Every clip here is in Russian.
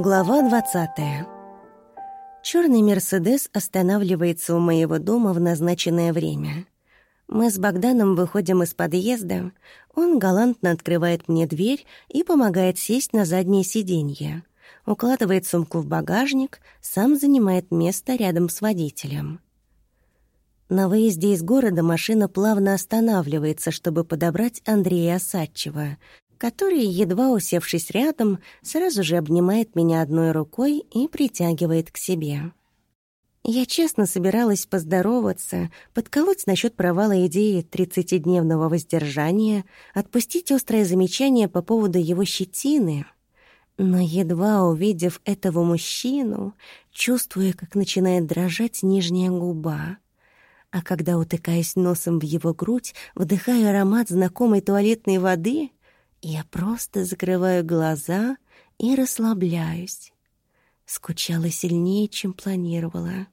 Глава 20. Черный «Мерседес» останавливается у моего дома в назначенное время. Мы с Богданом выходим из подъезда, он галантно открывает мне дверь и помогает сесть на заднее сиденье, укладывает сумку в багажник, сам занимает место рядом с водителем. На выезде из города машина плавно останавливается, чтобы подобрать Андрея Осадчего, который, едва усевшись рядом, сразу же обнимает меня одной рукой и притягивает к себе. Я честно собиралась поздороваться, подколоть насчет провала идеи 30-дневного воздержания, отпустить острое замечание по поводу его щетины. Но едва увидев этого мужчину, чувствую, как начинает дрожать нижняя губа. А когда утыкаюсь носом в его грудь, вдыхаю аромат знакомой туалетной воды, я просто закрываю глаза и расслабляюсь. Скучала сильнее, чем планировала.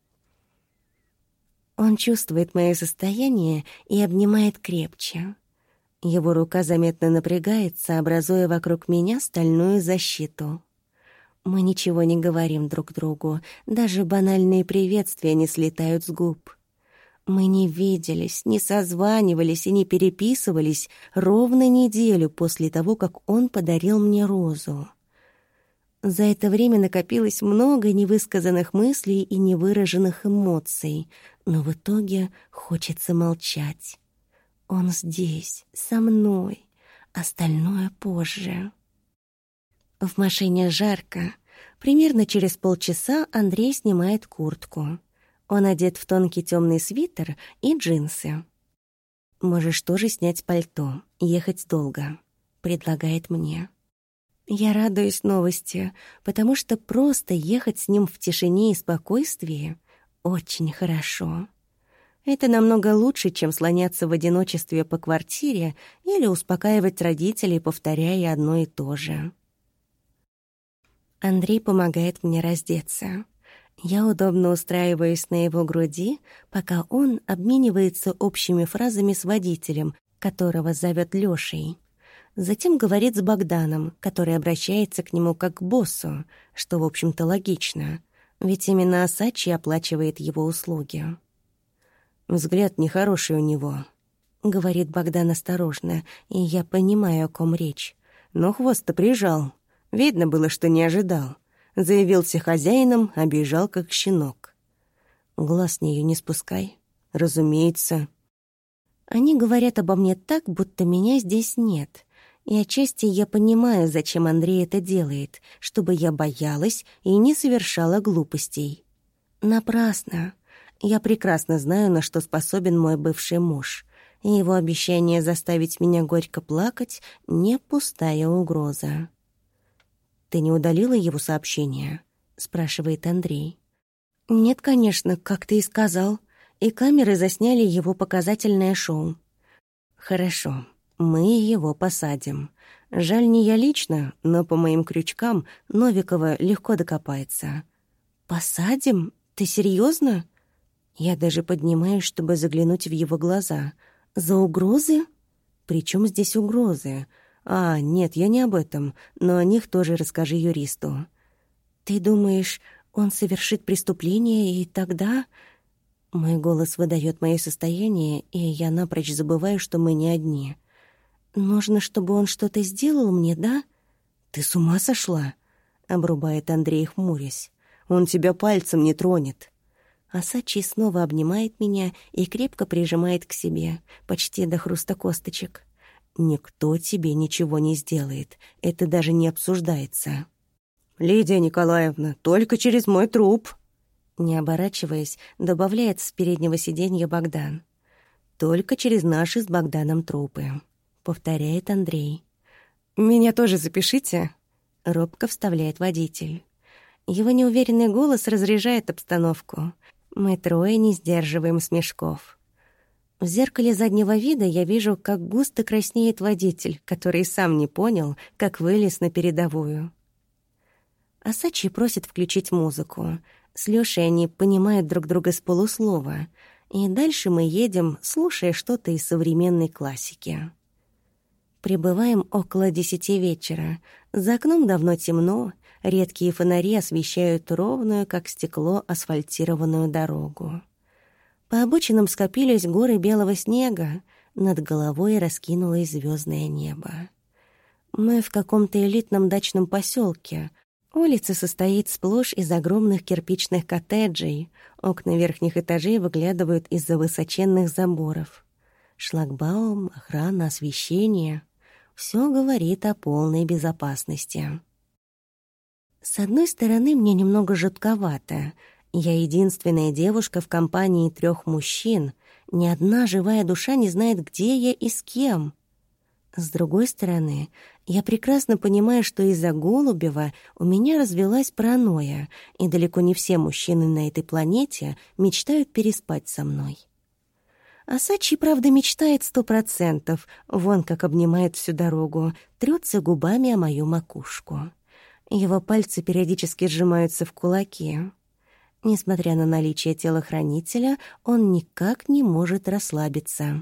Он чувствует мое состояние и обнимает крепче. Его рука заметно напрягается, образуя вокруг меня стальную защиту. Мы ничего не говорим друг другу, даже банальные приветствия не слетают с губ. Мы не виделись, не созванивались и не переписывались ровно неделю после того, как он подарил мне розу. За это время накопилось много невысказанных мыслей и невыраженных эмоций, но в итоге хочется молчать. Он здесь, со мной, остальное позже. В машине жарко. Примерно через полчаса Андрей снимает куртку. Он одет в тонкий темный свитер и джинсы. «Можешь тоже снять пальто, ехать долго», — предлагает мне. Я радуюсь новости, потому что просто ехать с ним в тишине и спокойствии очень хорошо. Это намного лучше, чем слоняться в одиночестве по квартире или успокаивать родителей, повторяя одно и то же. Андрей помогает мне раздеться. Я удобно устраиваюсь на его груди, пока он обменивается общими фразами с водителем, которого зовет Лёшей. Затем говорит с Богданом, который обращается к нему как к боссу, что, в общем-то, логично, ведь именно Осадчий оплачивает его услуги. «Взгляд нехороший у него», — говорит Богдан осторожно, и я понимаю, о ком речь. Но хвост-то прижал. Видно было, что не ожидал. Заявился хозяином, а бежал, как щенок. Глаз с неё не спускай. Разумеется. Они говорят обо мне так, будто меня здесь нет. И отчасти я понимаю, зачем Андрей это делает, чтобы я боялась и не совершала глупостей. Напрасно. Я прекрасно знаю, на что способен мой бывший муж. И его обещание заставить меня горько плакать — не пустая угроза. «Ты не удалила его сообщение?» — спрашивает Андрей. «Нет, конечно, как ты и сказал. И камеры засняли его показательное шоу». «Хорошо, мы его посадим. Жаль, не я лично, но по моим крючкам Новикова легко докопается». «Посадим? Ты серьезно?» Я даже поднимаюсь, чтобы заглянуть в его глаза. «За угрозы?» «Причем здесь угрозы?» Нет, я не об этом, но о них тоже расскажи юристу. Ты думаешь, он совершит преступление, и тогда...» Мой голос выдает мое состояние, и я напрочь забываю, что мы не одни. «Нужно, чтобы он что-то сделал мне, да?» «Ты с ума сошла?» — обрубает Андрей, хмурясь. «Он тебя пальцем не тронет». Осадчий снова обнимает меня и крепко прижимает к себе, почти до хруста косточек. «Никто тебе ничего не сделает. Это даже не обсуждается». «Лидия Николаевна, только через мой труп!» Не оборачиваясь, добавляет с переднего сиденья Богдан. «Только через наши с Богданом трупы», — повторяет Андрей. «Меня тоже запишите?» — робко вставляет водитель. Его неуверенный голос разряжает обстановку. Мы трое не сдерживаем смешков. В зеркале заднего вида я вижу, как густо краснеет водитель, который сам не понял, как вылез на передовую. Осадчий просит включить музыку. С Лёшей они понимают друг друга с полуслова. И дальше мы едем, слушая что-то из современной классики. Прибываем около 10 вечера. За окном давно темно, Редкие фонари освещают ровную, как стекло, асфальтированную дорогу. По обочинам скопились горы белого снега, над головой раскинулось звездное небо. Мы в каком-то элитном дачном поселке. Улица состоит сплошь из огромных кирпичных коттеджей. Окна верхних этажей выглядывают из-за высоченных заборов. Шлагбаум, охрана, освещение — все говорит о полной безопасности. С одной стороны, мне немного жутковато. Я единственная девушка в компании 3 мужчин. Ни одна живая душа не знает, где я и с кем. С другой стороны, я прекрасно понимаю, что из-за Голубева у меня развилась паранойя, и далеко не все мужчины на этой планете мечтают переспать со мной. А Сачи, правда, мечтает 100%, вон как обнимает всю дорогу, трется губами о мою макушку. Его пальцы периодически сжимаются в кулаки. Несмотря на наличие телохранителя, он никак не может расслабиться.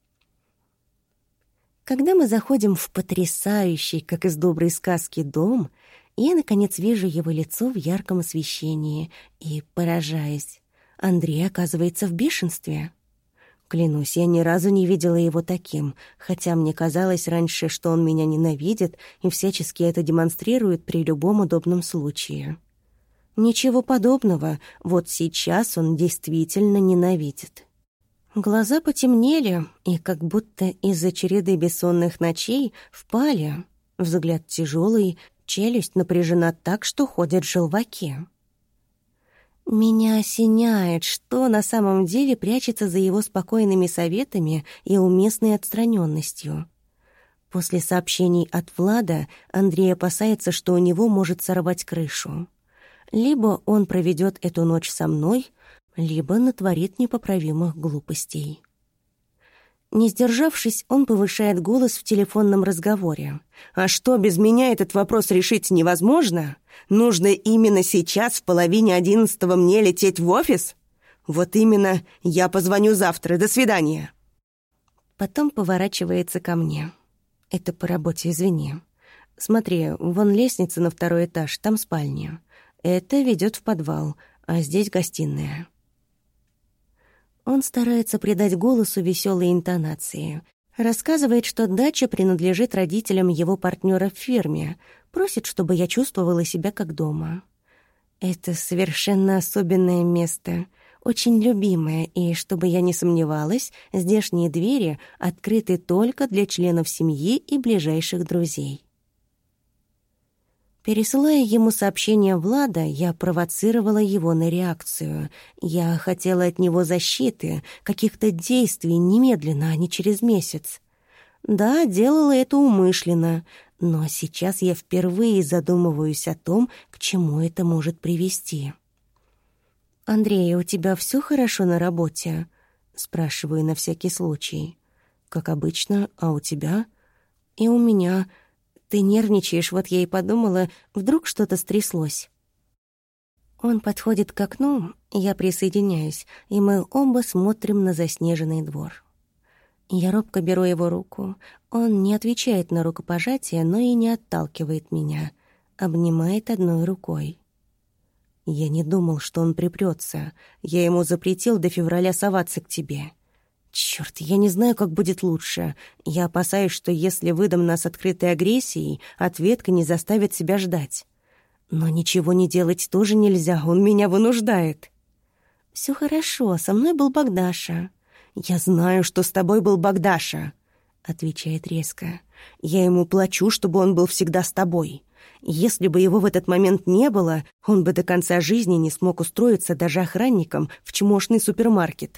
Когда мы заходим в потрясающий, как из доброй сказки, дом, я, наконец, вижу его лицо в ярком освещении и поражаюсь. Андрей оказывается в бешенстве. Клянусь, я ни разу не видела его таким, хотя мне казалось раньше, что он меня ненавидит и всячески это демонстрирует при любом удобном случае. Ничего подобного, вот сейчас он действительно ненавидит. Глаза потемнели и как будто из-за череды бессонных ночей впали. Взгляд тяжелый, челюсть напряжена так, что ходят желваки. Меня осеняет, что на самом деле прячется за его спокойными советами и уместной отстраненностью. После сообщений от Влада Андрей опасается, что у него может сорвать крышу. Либо он проведет эту ночь со мной, либо натворит непоправимых глупостей. Не сдержавшись, он повышает голос в телефонном разговоре. «А что, без меня этот вопрос решить невозможно? Нужно именно сейчас в 10:30 мне лететь в офис? Вот именно, я позвоню завтра, до свидания». Потом поворачивается ко мне. «Это по работе, извини. Смотри, вон лестница на 2-й этаж, там спальня. Это ведет в подвал, а здесь гостиная». Он старается придать голосу веселые интонации. Рассказывает, что дача принадлежит родителям его партнера в фирме. Просит, чтобы я чувствовала себя как дома. Это совершенно особенное место, очень любимое, и, чтобы я не сомневалась, здешние двери открыты только для членов семьи и ближайших друзей. Пересылая ему сообщение Влада, я провоцировала его на реакцию. Я хотела от него защиты, каких-то действий немедленно, а не через месяц. Да, делала это умышленно, но сейчас я впервые задумываюсь о том, к чему это может привести. «Андрей, у тебя все хорошо на работе?» — спрашиваю на всякий случай. «Как обычно, а у тебя?» «И у меня...» «Ты нервничаешь, вот я и подумала, вдруг что-то стряслось». Он подходит к окну, я присоединяюсь, и мы оба смотрим на заснеженный двор. Я робко беру его руку. Он не отвечает на рукопожатие, но и не отталкивает меня. Обнимает одной рукой. Я не думал, что он припрётся. Я ему запретил до февраля соваться к тебе. Чёрт, я не знаю, как будет лучше. Я опасаюсь, что если выдам нас открытой агрессией, ответка не заставит себя ждать. Но ничего не делать тоже нельзя, он меня вынуждает. «Всё хорошо, со мной был Богдаша». «Я знаю, что с тобой был Богдаша», — отвечает резко. «Я ему плачу, чтобы он был всегда с тобой. Если бы его в этот момент не было, он бы до конца жизни не смог устроиться даже охранником в чмошный супермаркет».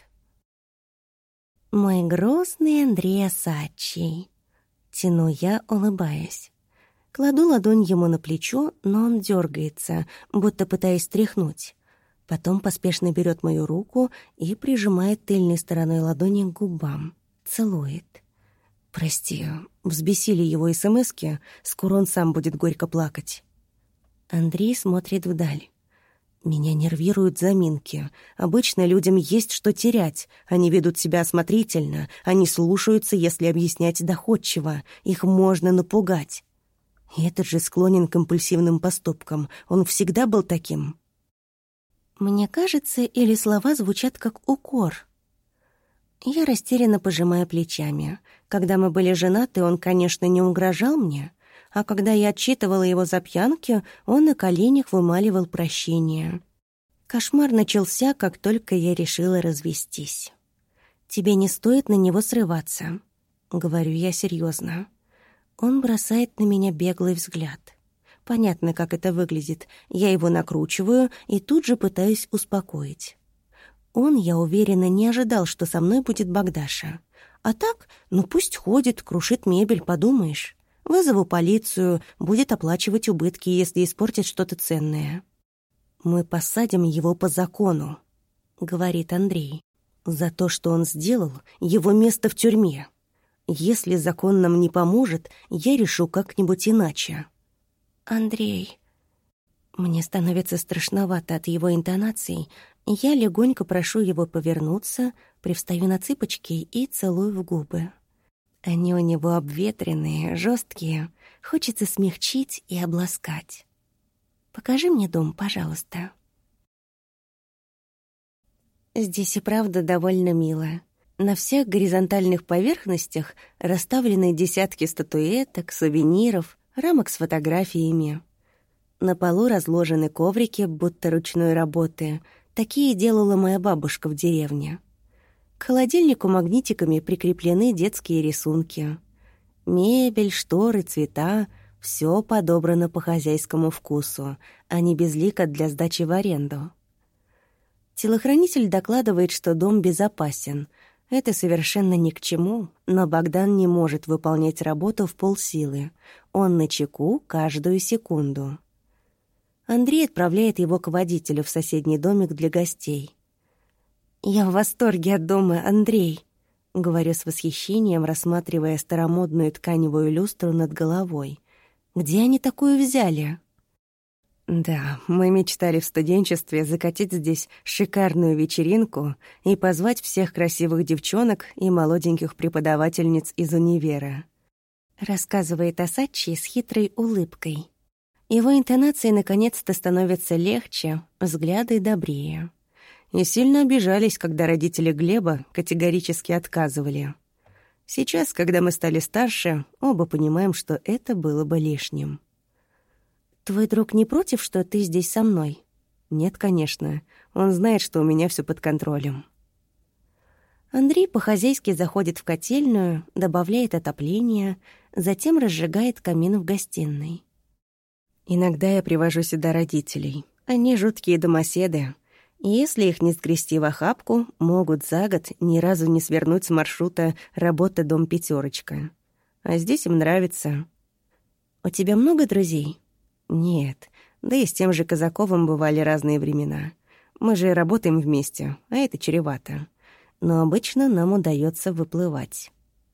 «Мой грозный Андрей Сачи», — тяну я, улыбаясь. Кладу ладонь ему на плечо, но он дергается, будто пытаясь стряхнуть. Потом поспешно берет мою руку и прижимает тыльной стороной ладони к губам. Целует. «Прости, взбесили его смски, скоро он сам будет горько плакать». Андрей смотрит вдаль. Меня нервируют заминки. Обычно людям есть что терять. Они ведут себя осмотрительно. Они слушаются, если объяснять доходчиво. Их можно напугать. И этот же склонен к импульсивным поступкам. Он всегда был таким. Мне кажется, или слова звучат как укор. Я растерянно пожимаю плечами. Когда мы были женаты, он, конечно, не угрожал мне, а когда я отчитывала его за пьянки, он на коленях вымаливал прощение. Кошмар начался, как только я решила развестись. «Тебе не стоит на него срываться», — говорю я серьезно. Он бросает на меня беглый взгляд. Понятно, как это выглядит. Я его накручиваю и тут же пытаюсь успокоить. Он, я уверена, не ожидал, что со мной будет Богдаша. А так, ну пусть ходит, крушит мебель, подумаешь. Вызову полицию, будет оплачивать убытки, если испортит что-то ценное. «Мы посадим его по закону», — говорит Андрей. «За то, что он сделал, его место в тюрьме. Если закон нам не поможет, я решу как-нибудь иначе». «Андрей...» Мне становится страшновато от его интонаций, и я легонько прошу его повернуться, привстаю на цыпочки и целую в губы. Они у него обветренные, жесткие, хочется смягчить и обласкать. «Покажи мне дом, пожалуйста». Здесь и правда довольно мило. На всех горизонтальных поверхностях расставлены десятки статуэток, сувениров, рамок с фотографиями. На полу разложены коврики, будто ручной работы. Такие делала моя бабушка в деревне. К холодильнику магнитиками прикреплены детские рисунки. Мебель, шторы, цвета — все подобрано по хозяйскому вкусу, а не безлико для сдачи в аренду. Телохранитель докладывает, что дом безопасен. Это совершенно ни к чему, но Богдан не может выполнять работу в полсилы. Он начеку каждую секунду. Андрей отправляет его к водителю в соседний домик для гостей. «Я в восторге от дома, Андрей», — говорю с восхищением, рассматривая старомодную тканевую люстру над головой. «Где они такую взяли?» «Да, мы мечтали в студенчестве закатить здесь шикарную вечеринку и позвать всех красивых девчонок и молоденьких преподавательниц из универа», — рассказывает Асачи с хитрой улыбкой. Его интонации наконец-то становятся легче, взгляды добрее. И сильно обижались, когда родители Глеба категорически отказывали. Сейчас, когда мы стали старше, оба понимаем, что это было бы лишним. «Твой друг не против, что ты здесь со мной?» «Нет, конечно. Он знает, что у меня все под контролем». Андрей по-хозяйски заходит в котельную, добавляет отопление, затем разжигает камин в гостиной. «Иногда я привожу сюда родителей. Они жуткие домоседы. И если их не сгрести в охапку, могут за год ни разу не свернуть с маршрута «Работа, дом, пятерочка». А здесь им нравится. У тебя много друзей? Нет. Да и с тем же Казаковым бывали разные времена. Мы же работаем вместе, а это чревато. Но обычно нам удается выплывать.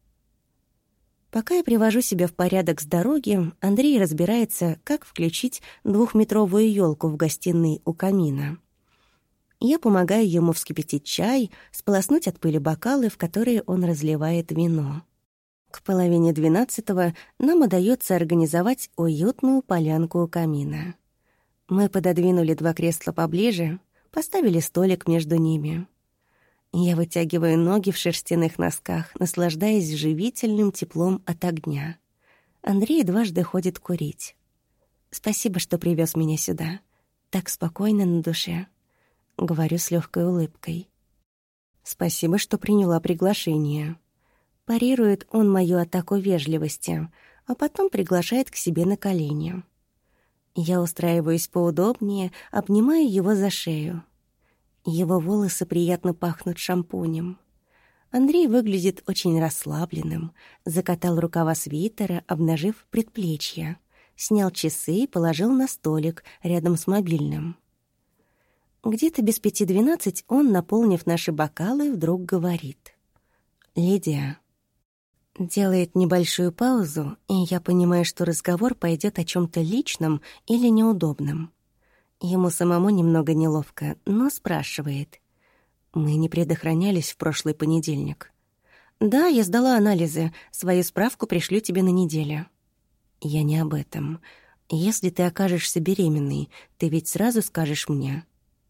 Пока я привожу себя в порядок с дороги, Андрей разбирается, как включить 2-метровую елку в гостиной у камина. Я помогаю ему вскипятить чай, сполоснуть от пыли бокалы, в которые он разливает вино. К 11:30 нам удается организовать уютную полянку у камина. Мы пододвинули 2 кресла поближе, поставили столик между ними. Я вытягиваю ноги в шерстяных носках, наслаждаясь живительным теплом от огня. Андрей дважды ходит курить. «Спасибо, что привез меня сюда. Так спокойно на душе», — говорю с легкой улыбкой. «Спасибо, что приняла приглашение». Парирует он мою атаку вежливости, а потом приглашает к себе на колени. Я устраиваюсь поудобнее, обнимаю его за шею. Его волосы приятно пахнут шампунем. Андрей выглядит очень расслабленным, закатал рукава свитера, обнажив предплечья, снял часы и положил на столик рядом с мобильным. Где-то без 5:12 он, наполнив наши бокалы, вдруг говорит: «Лидия». Делает небольшую паузу, и я понимаю, что разговор пойдет о чем-то личном или неудобном. Ему самому немного неловко, но спрашивает: «Мы не предохранялись в прошлый понедельник?» «Да, я сдала анализы. Свою справку пришлю тебе на неделю». «Я не об этом. Если ты окажешься беременной, ты ведь сразу скажешь мне».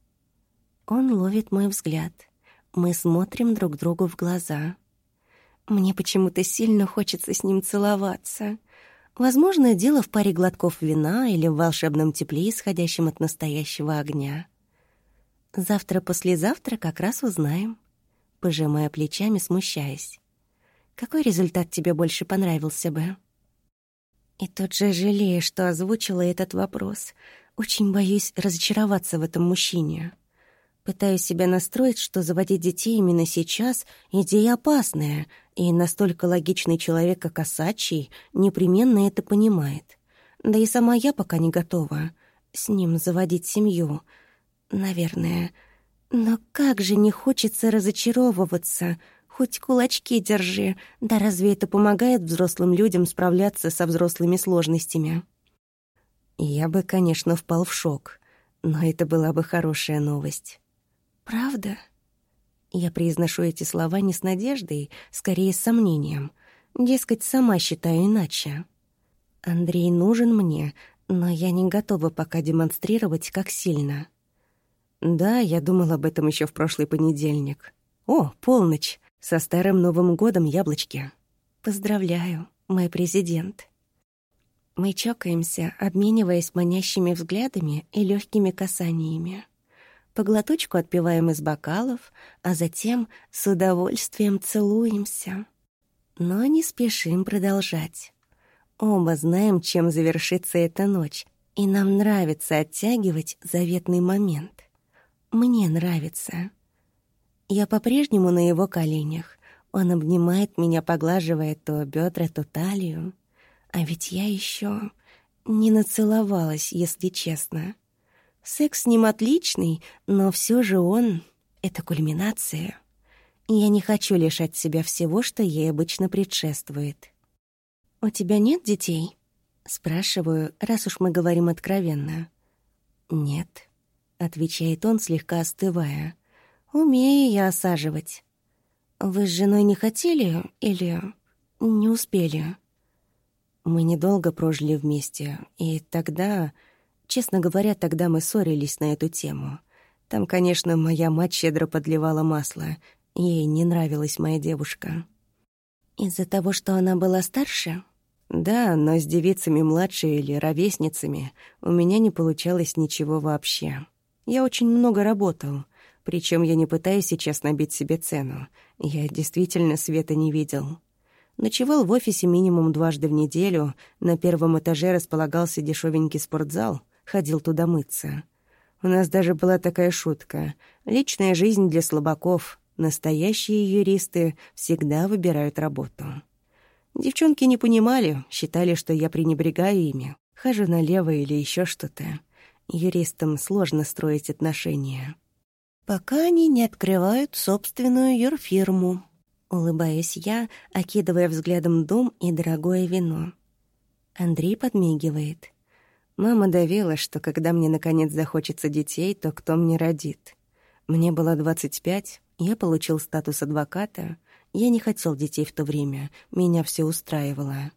Он ловит мой взгляд. Мы смотрим друг другу в глаза. Мне почему-то сильно хочется с ним целоваться. Возможно, дело в паре глотков вина или в волшебном тепле, исходящем от настоящего огня. Завтра-послезавтра как раз узнаем, пожимая плечами, смущаясь. Какой результат тебе больше понравился бы? И тут же жалею, что озвучила этот вопрос. Очень боюсь разочароваться в этом мужчине. Пытаюсь себя настроить, что заводить детей именно сейчас — идея опасная, и настолько логичный человек, как Осадчий, непременно это понимает. Да и сама я пока не готова с ним заводить семью, наверное. Но как же не хочется разочаровываться, хоть кулачки держи, да разве это помогает взрослым людям справляться со взрослыми сложностями? Я бы, конечно, впал в шок, но это была бы хорошая новость. «Правда?» Я произношу эти слова не с надеждой, скорее с сомнением. Дескать, сама считаю иначе. Андрей нужен мне, но я не готова пока демонстрировать, как сильно. Да, я думала об этом еще в прошлый понедельник. О, полночь! Со старым Новым годом, яблочки! Поздравляю, мой президент. Мы чокаемся, обмениваясь манящими взглядами и легкими касаниями. По глоточку отпиваем из бокалов, а затем с удовольствием целуемся. Но не спешим продолжать. Оба знаем, чем завершится эта ночь, и нам нравится оттягивать заветный момент. Мне нравится. Я по-прежнему на его коленях. Он обнимает меня, поглаживая то бедра, то талию. А ведь я еще не нацеловалась, если честно. Секс с ним отличный, но все же он — это кульминация. Я не хочу лишать себя всего, что ей обычно предшествует. «У тебя нет детей?» — спрашиваю, раз уж мы говорим откровенно. «Нет», — отвечает он, слегка остывая. «Умею я осаживать». «Вы с женой не хотели или не успели?» Мы недолго прожили вместе, и тогда... Честно говоря, тогда мы ссорились на эту тему. Там, конечно, моя мать щедро подливала масло. Ей не нравилась моя девушка. Из-за того, что она была старше? Да, но с девицами младше или ровесницами у меня не получалось ничего вообще. Я очень много работал. Причем я не пытаюсь сейчас набить себе цену. Я действительно света не видел. Ночевал в офисе минимум 2 раза в неделю. На первом этаже располагался дешевенький спортзал. Ходил туда мыться. У нас даже была такая шутка. Личная жизнь для слабаков. Настоящие юристы всегда выбирают работу. Девчонки не понимали, считали, что я пренебрегаю ими. Хожу налево или еще что-то. Юристам сложно строить отношения. Пока они не открывают собственную юрфирму. Улыбаюсь я, окидывая взглядом дом и дорогое вино. Андрей подмигивает. Мама довела, что когда мне наконец захочется детей, то кто мне родит? Мне было 25, я получил статус адвоката. Я не хотел детей в то время, меня все устраивало.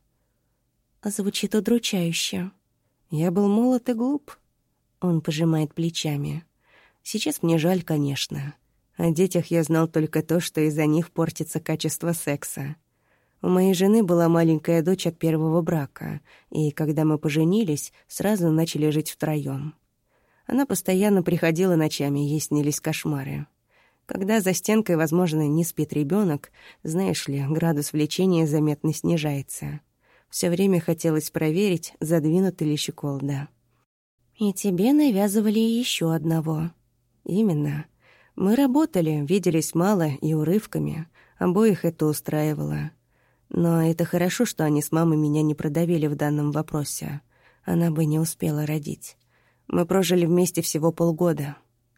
Звучит удручающе. Я был молод и глуп. Он пожимает плечами. Сейчас мне жаль, конечно. О детях я знал только то, что из-за них портится качество секса. У моей жены была маленькая дочь от первого брака, и когда мы поженились, сразу начали жить втроём. Она постоянно приходила ночами, ей снились кошмары. Когда за стенкой, возможно, не спит ребёнок, знаешь ли, градус влечения заметно снижается. Всё время хотелось проверить, задвинута ли щеколда. «И тебе навязывали ещё одного». «Именно. Мы работали, виделись мало и урывками. Обоих это устраивало. Но это хорошо, что они с мамой меня не продавили в данном вопросе. Она бы не успела родить. Мы прожили вместе всего полгода».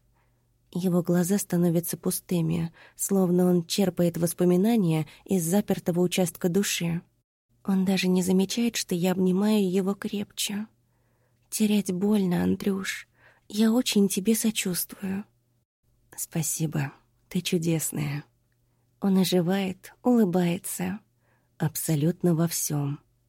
Его глаза становятся пустыми, словно он черпает воспоминания из запертого участка души. Он даже не замечает, что я обнимаю его крепче. «Терять больно, Андрюш. Я очень тебе сочувствую». «Спасибо. Ты чудесная». Он оживает, улыбается. Абсолютно во всем.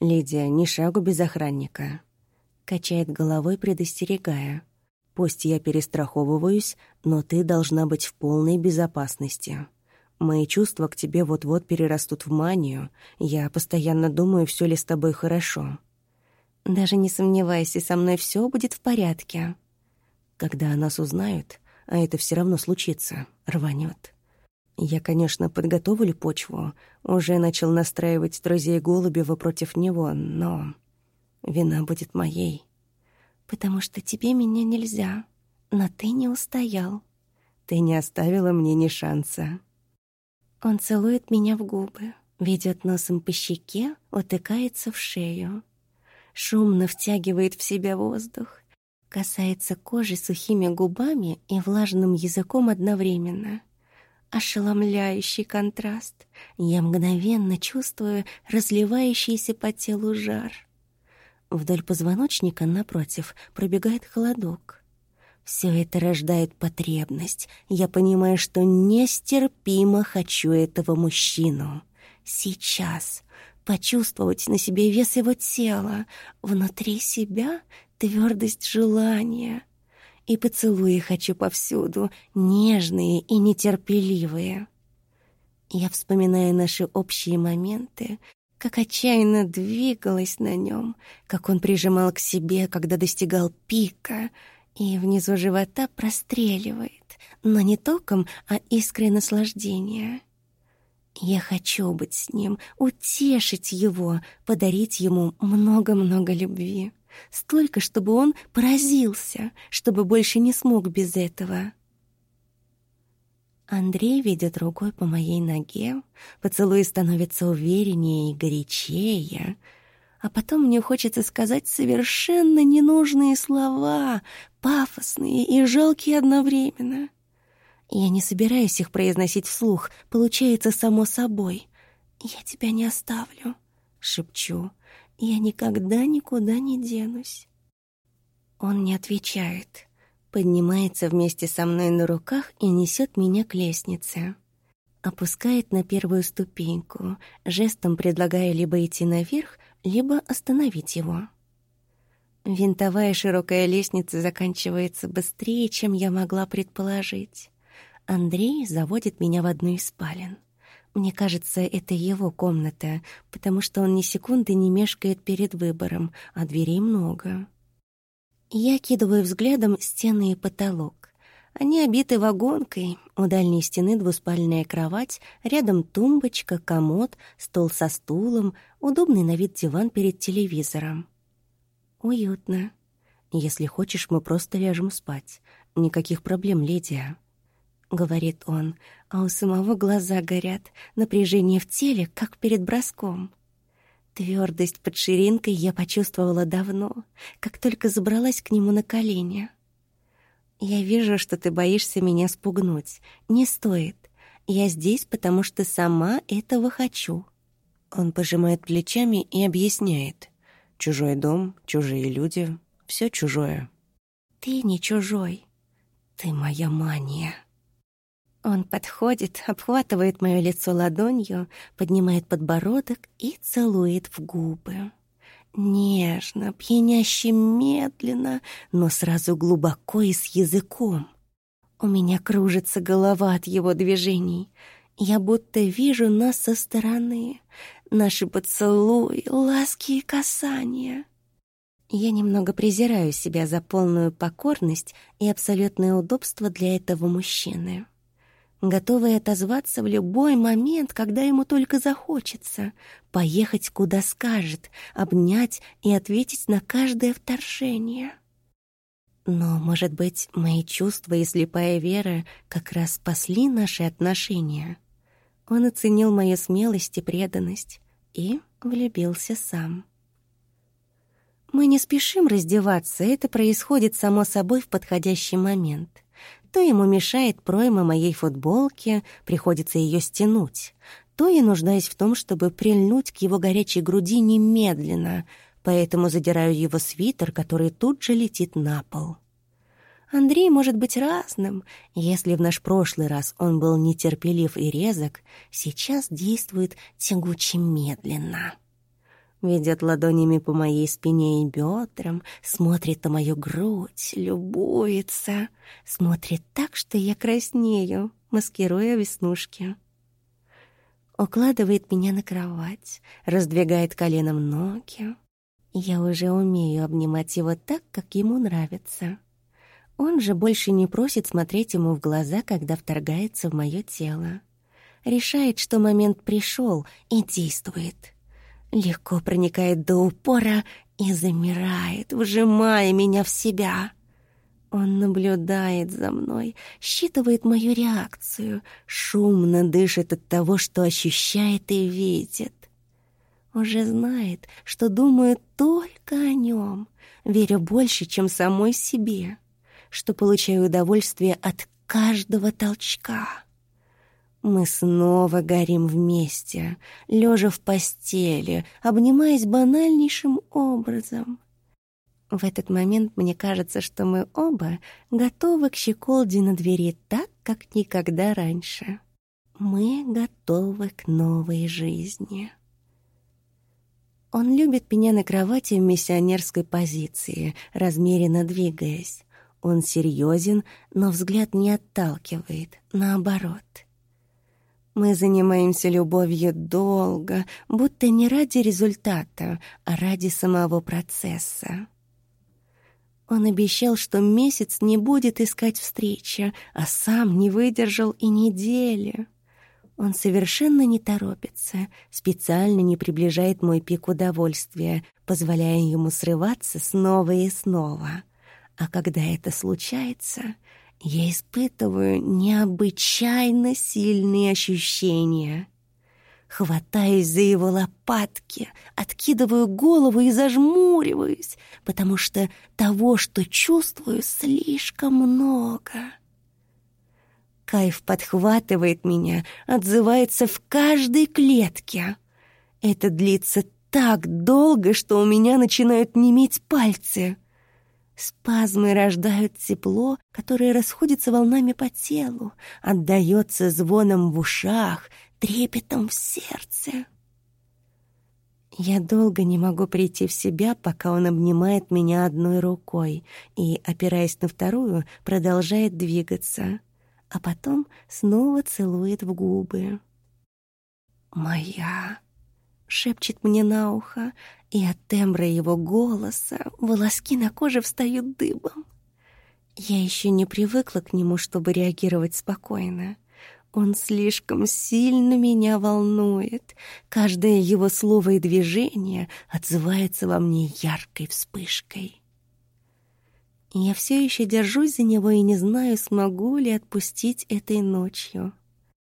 «Лидия, ни шагу без охранника», — качает головой, предостерегая. «Пусть я перестраховываюсь, но ты должна быть в полной безопасности. Мои чувства к тебе вот-вот перерастут в манию. Я постоянно думаю, все ли с тобой хорошо». «Даже не сомневайся, со мной все будет в порядке». «Когда о нас узнают, а это все равно случится, рванет. Я, конечно, подготовлю почву, уже начал настраивать друзей Голубева против него, но вина будет моей». «Потому что тебе меня нельзя, но ты не устоял. Ты не оставила мне ни шанса». Он целует меня в губы, ведет носом по щеке, утыкается в шею. Шумно втягивает в себя воздух, касается кожи сухими губами и влажным языком одновременно. Ошеломляющий контраст. Я мгновенно чувствую разливающийся по телу жар. Вдоль позвоночника, напротив, пробегает холодок. Все это рождает потребность. Я понимаю, что нестерпимо хочу этого мужчину. Сейчас. Почувствовать на себе вес его тела. Внутри себя твердость желания. И поцелуи хочу повсюду, нежные и нетерпеливые. Я вспоминаю наши общие моменты, как отчаянно двигалась на нем, как он прижимал к себе, когда достигал пика, и внизу живота простреливает, но не током, а искрой наслаждения. Я хочу быть с ним, утешить его, подарить ему много-много любви. Столько, чтобы он поразился, чтобы больше не смог без этого. Андрей ведет рукой по моей ноге, поцелуй становится увереннее и горячее, а потом мне хочется сказать совершенно ненужные слова, пафосные и жалкие одновременно. Я не собираюсь их произносить вслух, получается само собой. «Я тебя не оставлю», — шепчу. «Я никогда никуда не денусь». Он не отвечает, поднимается вместе со мной на руках и несет меня к лестнице. Опускает на первую ступеньку, жестом предлагая либо идти наверх, либо остановить его. Винтовая широкая лестница заканчивается быстрее, чем я могла предположить. Андрей заводит меня в одну из спален. Мне кажется, это его комната, потому что он ни секунды не мешкает перед выбором, а дверей много. Я кидываю взглядом стены и потолок. Они обиты вагонкой. У дальней стены двуспальная кровать, рядом тумбочка, комод, стол со стулом, удобный на вид диван перед телевизором. Уютно. «Если хочешь, мы просто ляжем спать. Никаких проблем, Лидия», — говорит он, а у самого глаза горят, напряжение в теле, как перед броском. Твердость под ширинкой я почувствовала давно, как только забралась к нему на колени. «Я вижу, что ты боишься меня спугнуть. Не стоит. Я здесь, потому что сама этого хочу». Он пожимает плечами и объясняет. «Чужой дом, чужие люди, все чужое». «Ты не чужой. Ты моя мания». Он подходит, обхватывает моё лицо ладонью, поднимает подбородок и целует в губы. Нежно, пьяняще медленно, но сразу глубоко и с языком. У меня кружится голова от его движений. Я будто вижу нас со стороны. Наши поцелуи, ласки и касания. Я немного презираю себя за полную покорность и абсолютное удобство для этого мужчины. Готовая отозваться в любой момент, когда ему только захочется, поехать куда скажет, обнять и ответить на каждое вторжение. Но, может быть, мои чувства и слепая вера как раз спасли наши отношения. Он оценил мою смелость и преданность и влюбился сам. Мы не спешим раздеваться, это происходит само собой в подходящий момент. То ему мешает пройма моей футболки, приходится ее стянуть, то я нуждаюсь в том, чтобы прильнуть к его горячей груди немедленно, поэтому задираю его свитер, который тут же летит на пол. Андрей может быть разным. Если в наш прошлый раз он был нетерпелив и резок, сейчас действует тягуче медленно. ведет ладонями по моей спине и бедрам, смотрит на мою грудь, любуется, смотрит так, что я краснею, маскируя веснушки. Укладывает меня на кровать, раздвигает коленом ноги. Я уже умею обнимать его так, как ему нравится. Он же больше не просит смотреть ему в глаза, когда вторгается в мое тело. Решает, что момент пришел, и действует. Легко проникает до упора и замирает, вжимая меня в себя. Он наблюдает за мной, считывает мою реакцию, шумно дышит от того, что ощущает и видит. Уже знает, что думаю только о нем, верю больше, чем самой себе, что получаю удовольствие от каждого толчка. Мы снова горим вместе, лежа в постели, обнимаясь банальнейшим образом. В этот момент мне кажется, что мы оба готовы к щеколде на двери так, как никогда раньше. Мы готовы к новой жизни. Он любит меня на кровати в миссионерской позиции, размеренно двигаясь. Он серьезен, но взгляд не отталкивает, наоборот. Мы занимаемся любовью долго, будто не ради результата, а ради самого процесса. Он обещал, что месяц не будет искать встречи, а сам не выдержал и недели. Он совершенно не торопится, специально не приближает мой пик удовольствия, позволяя ему срываться снова и снова. А когда это случается, я испытываю необычайно сильные ощущения. Хватаюсь за его лопатки, откидываю голову и зажмуриваюсь, потому что того, что чувствую, слишком много. Кайф подхватывает меня, отзывается в каждой клетке. Это длится так долго, что у меня начинают неметь пальцы. Спазмы рождают тепло, которое расходится волнами по телу, отдаётся звоном в ушах, трепетом в сердце. Я долго не могу прийти в себя, пока он обнимает меня одной рукой и, опираясь на вторую, продолжает двигаться, а потом снова целует в губы. «Моя!» — шепчет мне на ухо, и от тембра его голоса волоски на коже встают дыбом. Я еще не привыкла к нему, чтобы реагировать спокойно. Он слишком сильно меня волнует. Каждое его слово и движение отзывается во мне яркой вспышкой. Я все еще держусь за него и не знаю, смогу ли отпустить этой ночью.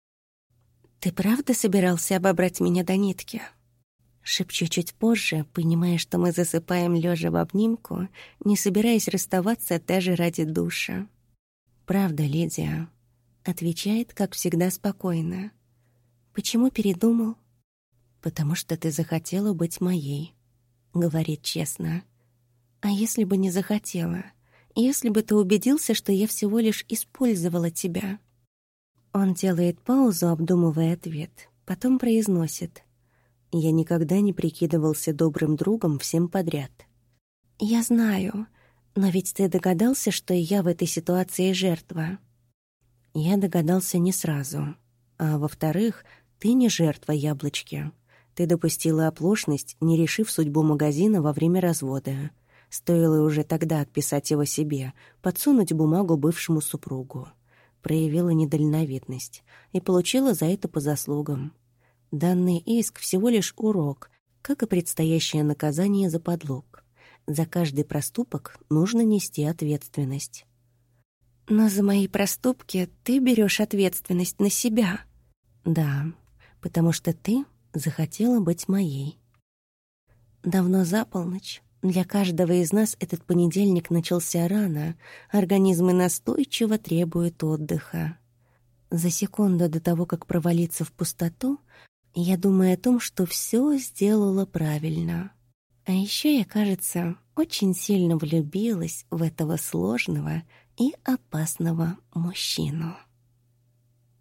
«Ты правда собирался обобрать меня до нитки?» Шепчу чуть позже, понимая, что мы засыпаем лежа в обнимку, не собираясь расставаться даже ради душа. «Правда, Лидия», — отвечает, как всегда, спокойно. «Почему передумал?» «Потому что ты захотела быть моей», — говорит честно. «А если бы не захотела? Если бы ты убедился, что я всего лишь использовала тебя?» Он делает паузу, обдумывая ответ, потом произносит: «Я никогда не прикидывался добрым другом всем подряд». «Я знаю, но ведь ты догадался, что я в этой ситуации жертва». «Я догадался не сразу. А во-вторых, ты не жертва яблочки. Ты допустила оплошность, не решив судьбу магазина во время развода. Стоило уже тогда отписать его себе, подсунуть бумагу бывшему супругу. Проявила недальновидность и получила за это по заслугам. Данный иск всего лишь урок, как и предстоящее наказание за подлог. За каждый проступок нужно нести ответственность». «Но за мои проступки ты берешь ответственность на себя». «Да, потому что ты захотела быть моей». Давно за полночь. Для каждого из нас этот понедельник начался рано, организмы настойчиво требуют отдыха. За секунду до того, как провалиться в пустоту, я думаю о том, что все сделала правильно. А еще я, кажется, очень сильно влюбилась в этого сложного и опасного мужчину.